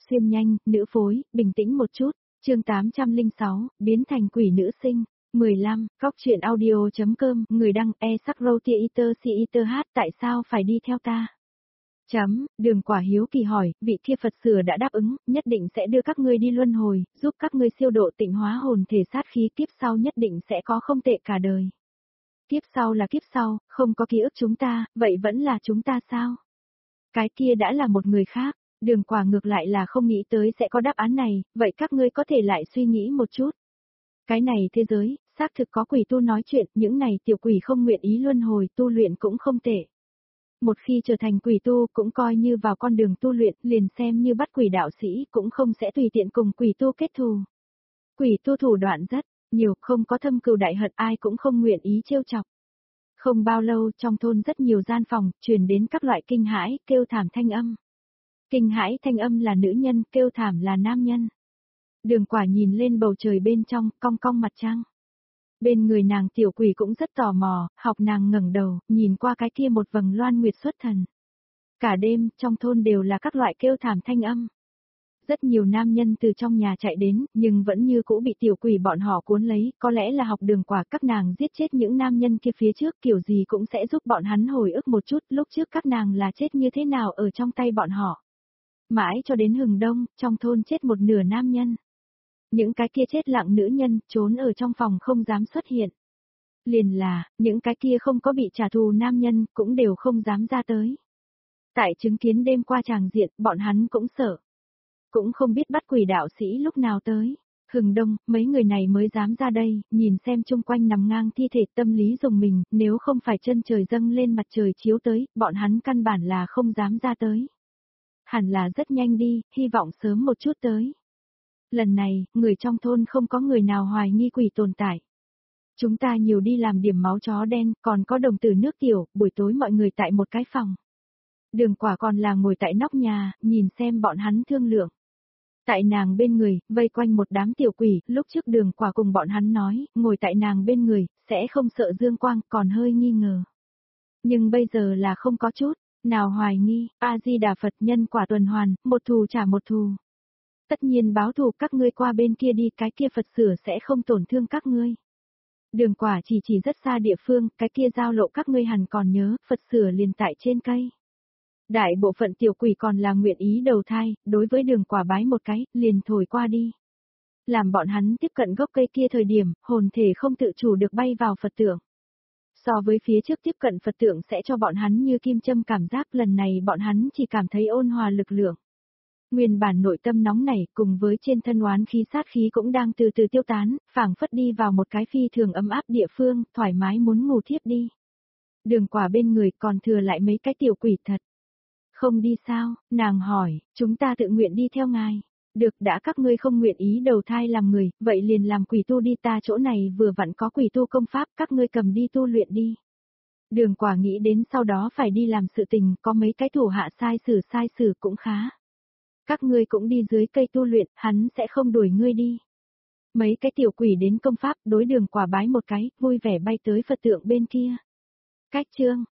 Xuyên nhanh, nữ phối, bình tĩnh một chút. Chương 806, biến thành quỷ nữ sinh. 15, Cóc truyện audio.com, người đăng e-sắc-râu-tia-iter si-iter hát, tại sao phải đi theo ta? Đường Quả hiếu kỳ hỏi, vị kia Phật sửa đã đáp ứng, nhất định sẽ đưa các ngươi đi luân hồi, giúp các ngươi siêu độ tịnh hóa hồn thể sát khí, kiếp sau nhất định sẽ có không tệ cả đời. Kiếp sau là kiếp sau, không có ký ức chúng ta, vậy vẫn là chúng ta sao? Cái kia đã là một người khác. Đường Quả ngược lại là không nghĩ tới sẽ có đáp án này, vậy các ngươi có thể lại suy nghĩ một chút. Cái này thế giới, xác thực có quỷ tu nói chuyện, những này tiểu quỷ không nguyện ý luân hồi, tu luyện cũng không tệ. Một khi trở thành quỷ tu cũng coi như vào con đường tu luyện, liền xem như bắt quỷ đạo sĩ cũng không sẽ tùy tiện cùng quỷ tu kết thù. Quỷ tu thủ đoạn rất nhiều, không có thâm cừu đại hận, ai cũng không nguyện ý trêu chọc. Không bao lâu, trong thôn rất nhiều gian phòng, truyền đến các loại kinh hãi, kêu thảm thanh âm. Kinh hãi thanh âm là nữ nhân, kêu thảm là nam nhân. Đường Quả nhìn lên bầu trời bên trong, cong cong mặt trăng. Bên người nàng tiểu quỷ cũng rất tò mò, học nàng ngẩng đầu, nhìn qua cái kia một vầng loan nguyệt xuất thần. Cả đêm, trong thôn đều là các loại kêu thảm thanh âm. Rất nhiều nam nhân từ trong nhà chạy đến, nhưng vẫn như cũ bị tiểu quỷ bọn họ cuốn lấy, có lẽ là học Đường Quả các nàng giết chết những nam nhân kia phía trước, kiểu gì cũng sẽ giúp bọn hắn hồi ức một chút lúc trước các nàng là chết như thế nào ở trong tay bọn họ. Mãi cho đến hừng đông, trong thôn chết một nửa nam nhân. Những cái kia chết lặng nữ nhân, trốn ở trong phòng không dám xuất hiện. Liền là, những cái kia không có bị trả thù nam nhân, cũng đều không dám ra tới. Tại chứng kiến đêm qua tràng diện, bọn hắn cũng sợ. Cũng không biết bắt quỷ đạo sĩ lúc nào tới. Hừng đông, mấy người này mới dám ra đây, nhìn xem chung quanh nằm ngang thi thể, tâm lý dùng mình, nếu không phải chân trời dâng lên mặt trời chiếu tới, bọn hắn căn bản là không dám ra tới. Hẳn là rất nhanh đi, hy vọng sớm một chút tới. Lần này, người trong thôn không có người nào hoài nghi quỷ tồn tại. Chúng ta nhiều đi làm điểm máu chó đen, còn có đồng tử nước tiểu, buổi tối mọi người tại một cái phòng. Đường Quả còn là ngồi tại nóc nhà, nhìn xem bọn hắn thương lượng. Tại nàng bên người, vây quanh một đám tiểu quỷ, lúc trước Đường Quả cùng bọn hắn nói, ngồi tại nàng bên người, sẽ không sợ dương quang, còn hơi nghi ngờ. Nhưng bây giờ là không có chút, nào hoài nghi, A-di-đà Phật, nhân quả tuần hoàn, một thù trả một thù. Tất nhiên báo thù, các ngươi qua bên kia đi, cái kia Phật sửa sẽ không tổn thương các ngươi. Đường Quả chỉ rất xa địa phương, cái kia giao lộ các ngươi hẳn còn nhớ, Phật sửa liền tại trên cây. Đại bộ phận tiểu quỷ còn là nguyện ý đầu thai, đối với Đường Quả bái một cái, liền thổi qua đi. Làm bọn hắn tiếp cận gốc cây kia thời điểm, hồn thể không tự chủ được bay vào Phật tượng. So với phía trước tiếp cận Phật tượng sẽ cho bọn hắn như kim châm cảm giác, lần này bọn hắn chỉ cảm thấy ôn hòa lực lượng. Nguyên bản nội tâm nóng nảy cùng với trên thân oán khí sát khí cũng đang từ từ tiêu tán, phảng phất đi vào một cái phi thường ấm áp địa phương, thoải mái muốn ngủ thiếp đi. Đường Quả bên người còn thừa lại mấy cái tiểu quỷ thật. Không đi sao, nàng hỏi, chúng ta tự nguyện đi theo ngài. Được, đã các ngươi không nguyện ý đầu thai làm người, vậy liền làm quỷ tu đi, ta chỗ này vừa vặn có quỷ tu công pháp, các ngươi cầm đi tu luyện đi. Đường Quả nghĩ đến sau đó phải đi làm sự tình, có mấy cái thủ hạ sai sử cũng khá. Các ngươi cũng đi dưới cây tu luyện, hắn sẽ không đuổi ngươi đi. Mấy cái tiểu quỷ đến công pháp, đối Đường Quả bái một cái, vui vẻ bay tới Phật tượng bên kia. Cách chương